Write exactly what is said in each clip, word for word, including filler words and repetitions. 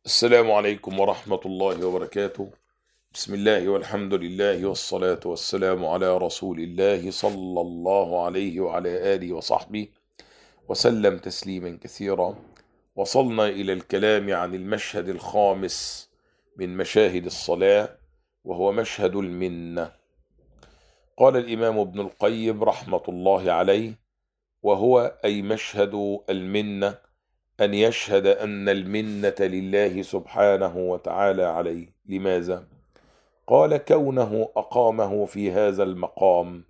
السلام عليكم ورحمة الله وبركاته. بسم الله والحمد لله والصلاة والسلام على رسول الله صلى الله عليه وعلى آله وصحبه وسلم تسليما كثيرا. وصلنا إلى الكلام عن المشهد الخامس من مشاهد الصلاة، وهو مشهد المنة. قال الإمام ابن القيم رحمة الله عليه: وهو أي مشهد المنة أن يشهد أن المنة لله سبحانه وتعالى عليه. لماذا؟ قال: كونه أقامه في هذا المقام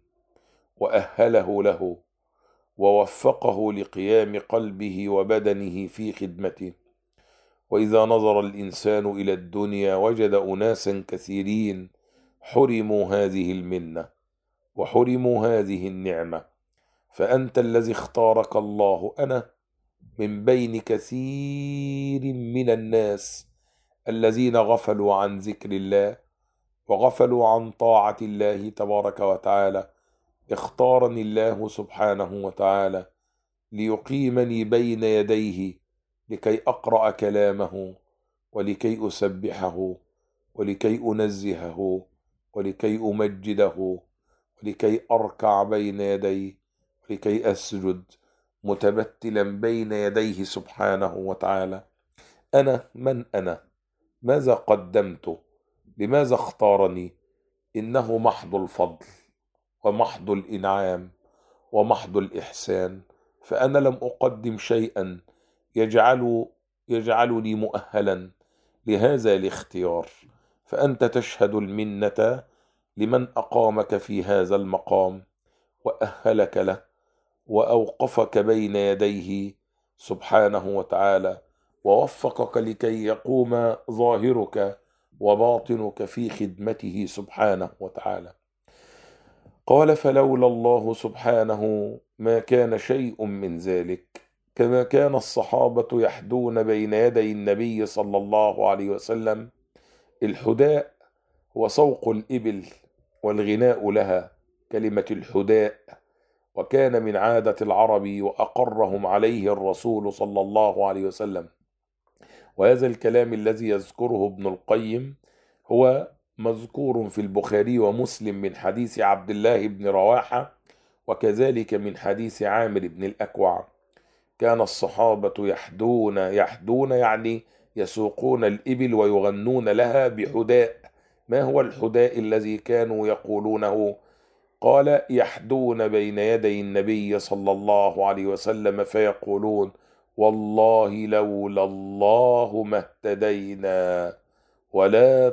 وأهله له ووفقه لقيام قلبه وبدنه في خدمته. وإذا نظر الإنسان إلى الدنيا وجد أناسا كثيرين حرموا هذه المنة وحرموا هذه النعمة، فأنت الذي اختارك الله. أنا من بين كثير من الناس الذين غفلوا عن ذكر الله وغفلوا عن طاعة الله تبارك وتعالى، اختارني الله سبحانه وتعالى ليقيمني بين يديه لكي أقرأ كلامه ولكي أسبحه ولكي أنزهه ولكي أمجده ولكي أركع بين يديه ولكي أسجد متبتلا بين يديه سبحانه وتعالى. أنا من أنا؟ ماذا قدمت؟ لماذا اختارني؟ إنه محض الفضل ومحض الإنعام ومحض الإحسان، فأنا لم أقدم شيئا يجعل يجعلني مؤهلا لهذا الاختيار. فأنت تشهد المنة لمن أقامك في هذا المقام وأهلك له وأوقفك بين يديه سبحانه وتعالى، ووفقك لكي يقوم ظاهرك وباطنك في خدمته سبحانه وتعالى. قال: فلولا الله سبحانه ما كان شيء من ذلك. كما كان الصحابة يحدون بين يدي النبي صلى الله عليه وسلم. الحداء هو سوق الإبل والغناء لها، كلمة الحداء، وكان من عادة العرب وأقرهم عليه الرسول صلى الله عليه وسلم. وهذا الكلام الذي يذكره ابن القيم هو مذكور في البخاري ومسلم من حديث عبد الله بن رواحة، وكذلك من حديث عامر بن الأكوع. كان الصحابة يحدون يحدون يعني يسوقون الإبل ويغنون لها بحداء. ما هو الحداء الذي كانوا يقولونه؟ قال: يحدون بين يدي النبي صلى الله عليه وسلم فيقولون: والله لولا الله ما اهتدينا ولا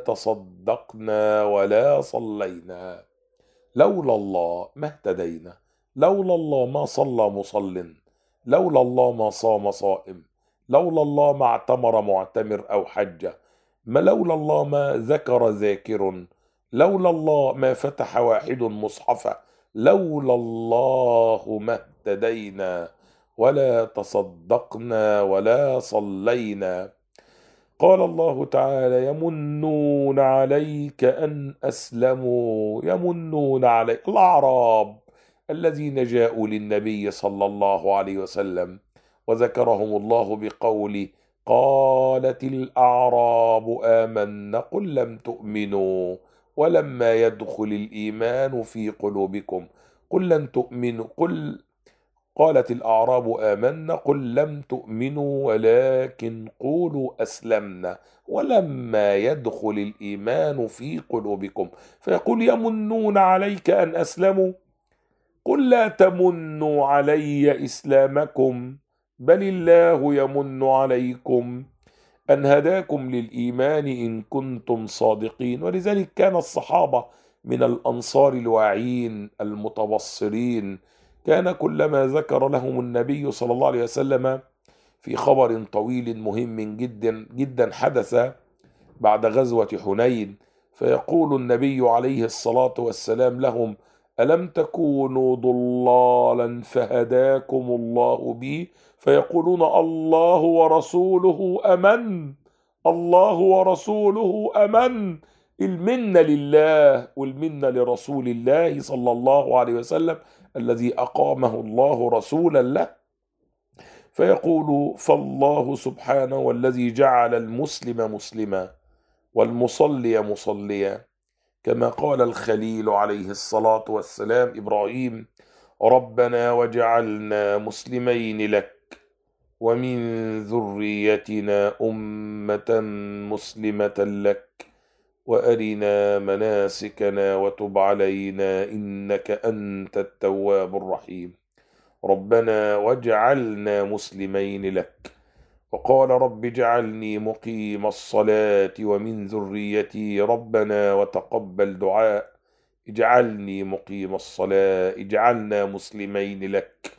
تصدقنا ولا صلينا. لولا الله ما اهتدينا، لولا الله ما صلى مصل، لولا الله ما صام صائم، لولا الله ما اعتمر معتمر أو حج، ما لولا الله ما ذكر ذاكر، لولا الله ما فتح واحد مصحفا، لولا الله ما اهتدينا ولا تصدقنا ولا صلينا. قال الله تعالى: يمنون عليك أن أسلموا. يمنون عليك الأعراب الذين جاءوا للنبي صلى الله عليه وسلم، وذكرهم الله بقول: قالت الأعراب آمنا قل لم تؤمنوا ولما يدخل الإيمان في قلوبكم. قل لن تؤمنوا قل قالت الأعراب آمنا قل لم تؤمنوا ولكن قولوا أسلمنا ولما يدخل الإيمان في قلوبكم. فيقول: يمنون عليك أن أسلموا. قل لا تمنوا علي إسلامكم بل الله يمن عليكم أن هداكم للإيمان إن كنتم صادقين. ولذلك كان الصحابة من الأنصار الواعين المتبصرين، كان كلما ذكر لهم النبي صلى الله عليه وسلم في خبر طويل مهم جدا جدا حدث بعد غزوة حنين، فيقول النبي عليه الصلاة والسلام لهم: ألم تكونوا ضلالا فهداكم الله بي؟ فيقولون: الله ورسوله أمن، الله ورسوله أمن. المنة لله والمنة لرسول الله صلى الله عليه وسلم الذي أقامه الله رسولا له. فيقول فالله سبحانه والذي جعل المسلم مسلما والمصلي مصليا، كما قال الخليل عليه الصلاة والسلام إبراهيم: ربنا وجعلنا مسلمين لك ومن ذريتنا أمة مسلمة لك وأرنا مناسكنا وتب علينا إنك أنت التواب الرحيم. ربنا واجعلنا مسلمين لك. وقال رب اجعلني مقيم الصلاة ومن ذريتي ربنا وتقبل دعاء. اجعلني مقيم الصلاة، اجعلنا مسلمين لك.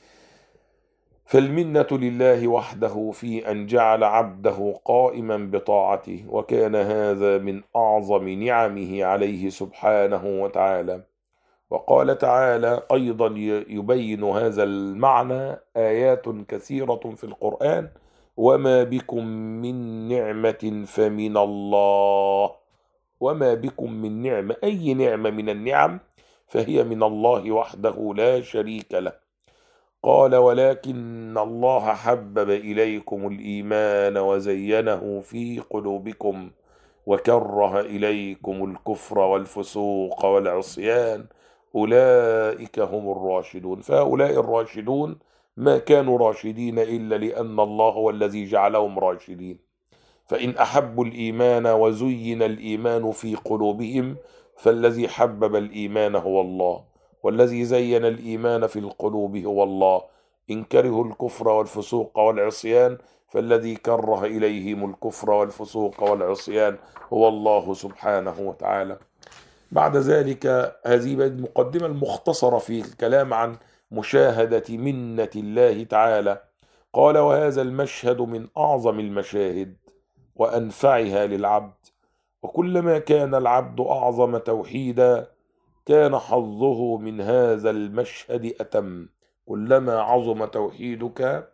فالمنة لله وحده في أن جعل عبده قائما بطاعته، وكان هذا من أعظم نعمه عليه سبحانه وتعالى. وقال تعالى أيضا يبين هذا المعنى آيات كثيرة في القرآن: وما بكم من نعمة فمن الله. وما بكم من نعمة، أي نعمة من النعم، فهي من الله وحده لا شريك له. قال ولكن الله حبب إليكم الإيمان وزينه في قلوبكم وكره إليكم الكفر والفسوق والعصيان أولئك هم الراشدون. فهؤلاء الراشدون ما كانوا راشدين إلا لأن الله هو الذي جعلهم راشدين. فإن أحبوا الإيمان وزين الإيمان في قلوبهم فالذي حبب الإيمان هو الله، والذي زين الإيمان في القلوب هو الله. إن كرهوا الكفر والفسوق والعصيان فالذي كره إليهم الكفر والفسوق والعصيان هو الله سبحانه وتعالى. بعد ذلك هذه المقدمة المختصرة في الكلام عن مشاهدة منة الله تعالى. قال وهذا المشهد من أعظم المشاهد وأنفعها للعبد، وكلما كان العبد أعظم توحيدا كان حظه من هذا المشهد أتم. كلما عظم توحيدك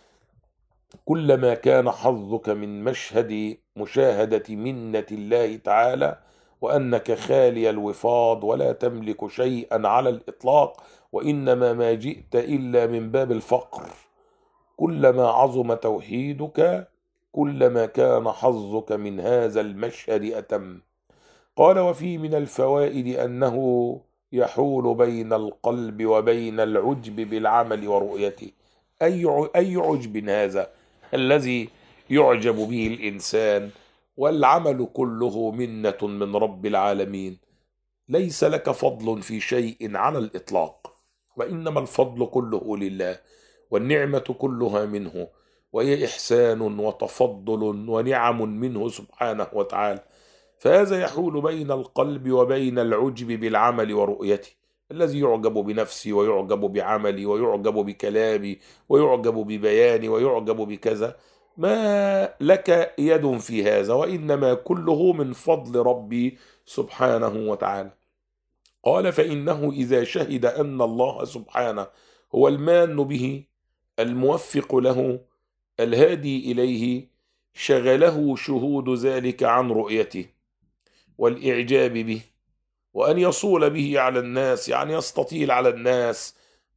كلما كان حظك من مشهد مشاهدة منة الله تعالى، وأنك خالي الوفاض ولا تملك شيئا على الإطلاق، وإنما ما جئت إلا من باب الفقر. كلما عظم توحيدك كلما كان حظك من هذا المشهد أتم. قال وفي من الفوائد أنه يحول بين القلب وبين العجب بالعمل ورؤيته. أي أي عجب هذا الذي يعجب به الإنسان والعمل كله منة من رب العالمين؟ ليس لك فضل في شيء على الإطلاق، وإنما الفضل كله لله، والنعمة كلها منه، وهي إحسان وتفضل ونعم منه سبحانه وتعالى. فهذا يحول بين القلب وبين العجب بالعمل ورؤيته. الذي يعجب بنفسي ويعجب بعملي ويعجب بكلامي ويعجب ببياني ويعجب بكذا، ما لك يد في هذا، وإنما كله من فضل ربي سبحانه وتعالى. قال فإنه إذا شهد أن الله سبحانه هو المان به الموفق له الهادي إليه شغله شهود ذلك عن رؤيته والإعجاب به، وأن يصول به على الناس، يعني يستطيل على الناس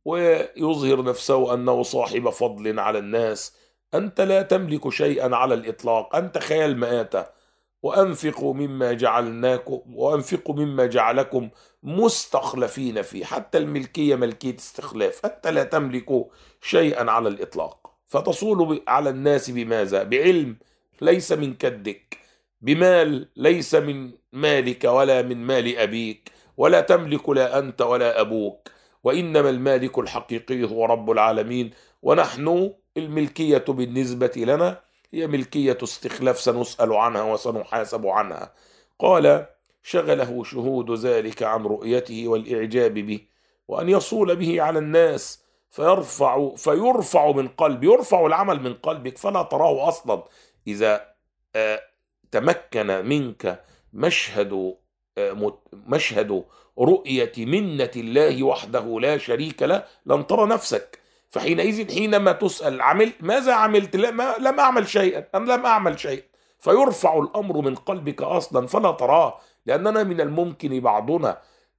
ويظهر نفسه أنه صاحب فضل على الناس. أنت لا تملك شيئا على الإطلاق، أنت خيال مآتة. وأنفقوا مما جعلناكم وأنفقوا مما جعلكم مستخلفين فيه. حتى الملكية ملكية استخلاف، أنت لا تملك شيئا على الإطلاق، فتصول على الناس بماذا؟ بعلم ليس من كدك، بمال ليس من مالك ولا من مال أبيك، ولا تملك لا أنت ولا أبوك، وإنما المالك الحقيقي هو رب العالمين. ونحن الملكية بالنسبة لنا هي ملكية استخلاف سنسأل عنها وسنحاسب عنها. قال شغله شهود ذلك عن رؤيته والإعجاب به، وأن يصول به على الناس فيرفع فيرفع من قلب يرفع العمل من قلبك فلا تراه أصلا. إذا آه تمكن منك مشهد آه مشهد رؤية منة الله وحده لا شريك له لن ترى نفسك. فحينئذ حينما تسأل عمل ماذا عملت؟ لا ما لم أعمل شيئا، أنا لم أعمل شيئا. فيرفع الأمر من قلبك أصلا فلا تراه، لأننا من الممكن بعضنا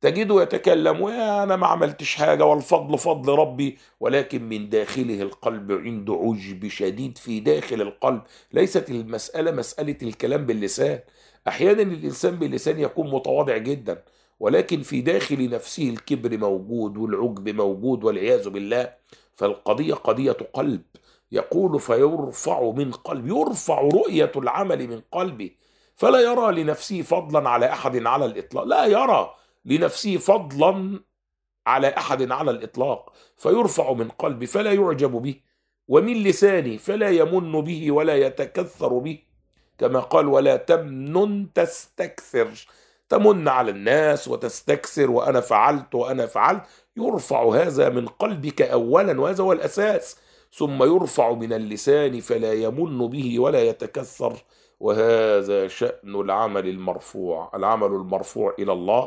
تجده يتكلم وأنا ما عملتش حاجة والفضل فضل ربي، ولكن من داخله القلب عنده عجب شديد في داخل القلب. ليست المسألة مسألة الكلام باللسان، أحيانا الإنسان باللسان يكون متواضع جدا، ولكن في داخل نفسه الكبر موجود والعجب موجود والعياذ بالله. فالقضية قضية قلب. يقول فيرفع من قلب، يرفع رؤية العمل من قلبه، فلا يرى لنفسه فضلا على أحد على الإطلاق، لا يرى لنفسه فضلا على أحد على الإطلاق، فيرفع من قلبه فلا يعجب به، ومن لسانه فلا يمن به ولا يتكثر به، كما قال ولا تمنن تستكثر، تمن على الناس وتستكثر وأنا فعلت وأنا فعلت. يرفع هذا من قلبك أولا، وهذا هو الأساس، ثم يرفع من اللسان فلا يمن به ولا يتكثر، وهذا شأن العمل المرفوع. العمل المرفوع إلى الله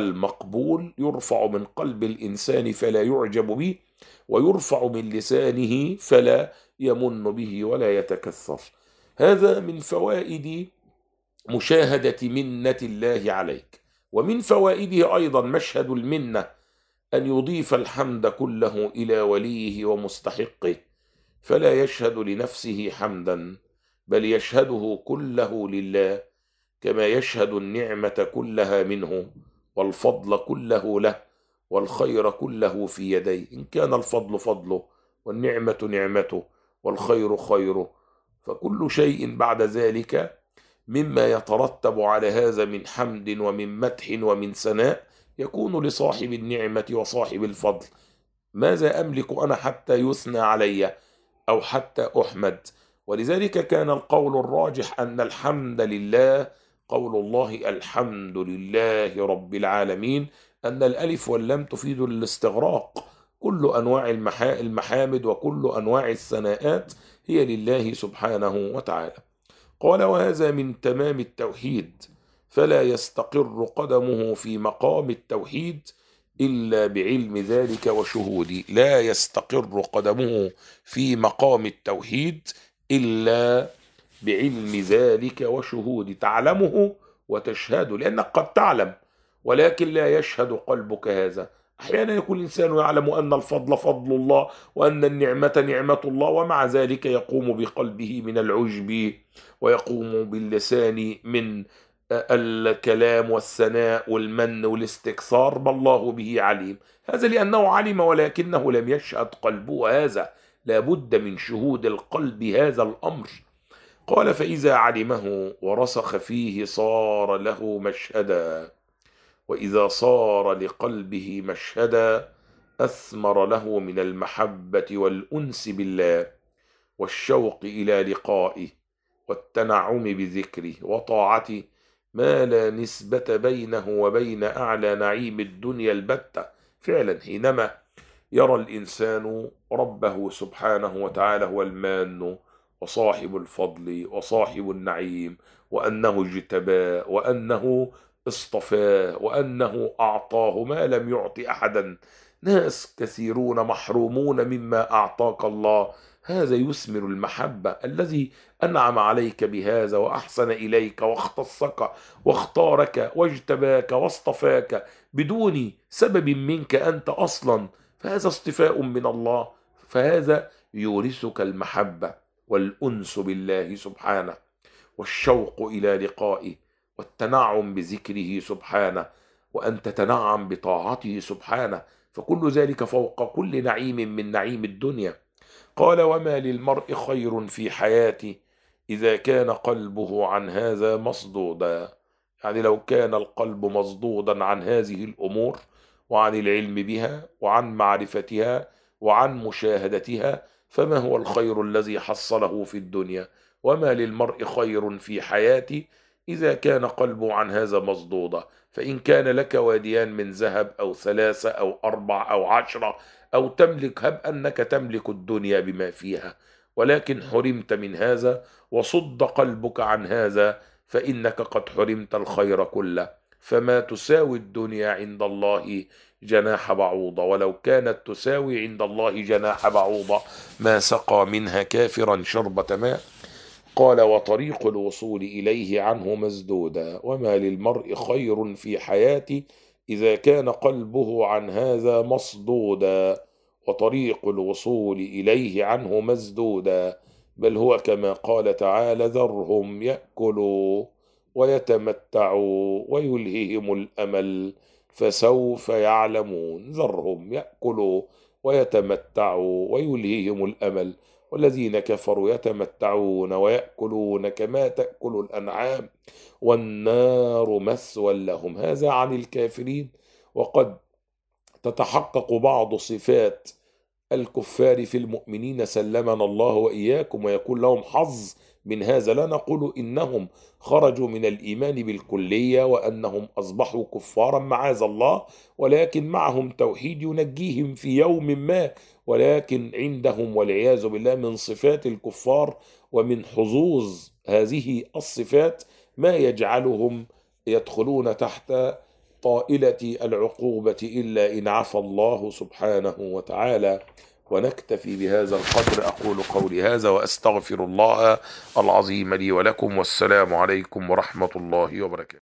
المقبول يرفع من قلب الإنسان فلا يعجب به، ويرفع من لسانه فلا يمن به ولا يتكثر. هذا من فوائد مشاهدة منة الله عليك. ومن فوائده أيضا مشهد المنة أن يضيف الحمد كله إلى وليه ومستحقه، فلا يشهد لنفسه حمدا بل يشهده كله لله، كما يشهد النعمة كلها منه والفضل كله له والخير كله في يديه. إن كان الفضل فضله والنعمة نعمته والخير خيره، فكل شيء بعد ذلك مما يترتب على هذا من حمد ومن مدح ومن ثناء يكون لصاحب النعمة وصاحب الفضل. ماذا أملك أنا حتى يثنى علي أو حتى أحمد؟ ولذلك كان القول الراجح أن الحمد لله قول الله الحمد لله رب العالمين، أن الألف واللام تفيد الاستغراق، كل أنواع المحامد وكل أنواع الثناءات هي لله سبحانه وتعالى. قال وهذا من تمام التوحيد، فلا يستقر قدمه في مقام التوحيد إلا بعلم ذلك وشهوده. لا يستقر قدمه في مقام التوحيد إلا بعلم ذلك وشهوده، تعلمه وتشهده، لأنك قد تعلم ولكن لا يشهد قلبك هذا. أحيانا يكون الإنسان يعلم أن الفضل فضل الله وأن النعمة نعمة الله، ومع ذلك يقوم بقلبه من العجب ويقوم باللسان من الكلام والثناء والمن والاستكثار، ما الله به عليم. هذا لأنه علم ولكنه لم يشهد قلبه هذا، لابد من شهود القلب هذا الأمر. قال فإذا علمه ورسخ فيه صار له مشهدا، وإذا صار لقلبه مشهدا أثمر له من المحبة والأنس بالله والشوق إلى لقائه والتنعم بذكره وطاعته ما لا نسبة بينه وبين أعلى نعيم الدنيا البتة. فعلا حينما يرى الإنسان ربه سبحانه وتعالى هو المان وصاحب الفضل وصاحب النعيم، وأنه اجتباه وأنه اصطفاه وأنه أعطاه ما لم يعط أحدا. ناس كثيرون محرومون مما أعطاك الله، هذا يثمر المحبة. الذي أنعم عليك بهذا وأحسن إليك واختصك واختارك واجتباك واصطفاك بدون سبب منك أنت أصلا، فهذا اصطفاء من الله، فهذا يورثك المحبة والأنس بالله سبحانه والشوق إلى لقائه والتنعم بذكره سبحانه، وأن تتنعم بطاعته سبحانه، فكل ذلك فوق كل نعيم من نعيم الدنيا. قال وما للمرء خير في حياته إذا كان قلبه عن هذا مصدودا. يعني لو كان القلب مصدودا عن هذه الأمور وعن العلم بها وعن معرفتها وعن مشاهدتها، فما هو الخير الذي حصله في الدنيا؟ وما للمرء خير في حياته إذا كان قلبه عن هذا مصدودا. فإن كان لك واديان من ذهب أو ثلاثة أو أربع أو عشرة أو تملك، هب أنك تملك الدنيا بما فيها، ولكن حرمت من هذا وصد قلبك عن هذا، فإنك قد حرمت الخير كله. فما تساوي الدنيا عند الله جناح بعوضة، ولو كانت تساوي عند الله جناح بعوضة ما سقى منها كافرا شربة ماء. قال وطريق الوصول إليه عنه مسدودا. وما للمرء خير في حياته إذا كان قلبه عن هذا مصدودا وطريق الوصول إليه عنه مسدودا، بل هو كما قال تعالى: ذرهم يأكلوا ويتمتعوا ويلههم الأمل فسوف يعلمون. ذرهم يأكلوا ويتمتعوا ويلههم الأمل، والذين كفروا يتمتعون ويأكلون كما تأكل الأنعام والنار مثوى لهم. هذا عن الكافرين. وقد تتحقق بعض صفات الكفار في المؤمنين سلمنا الله وإياكم، ويكون لهم حظ من هذا. لا نقول إنهم خرجوا من الإيمان بالكلية وأنهم أصبحوا كفارا معاذ الله، ولكن معهم توحيد ينجيهم في يوم ما، ولكن عندهم والعياذ بالله من صفات الكفار ومن حظوظ هذه الصفات ما يجعلهم يدخلون تحت طائلة العقوبة إلا إن عفى الله سبحانه وتعالى. ونكتفي بهذا القدر. أقول قولي هذا وأستغفر الله العظيم لي ولكم، والسلام عليكم ورحمة الله وبركاته.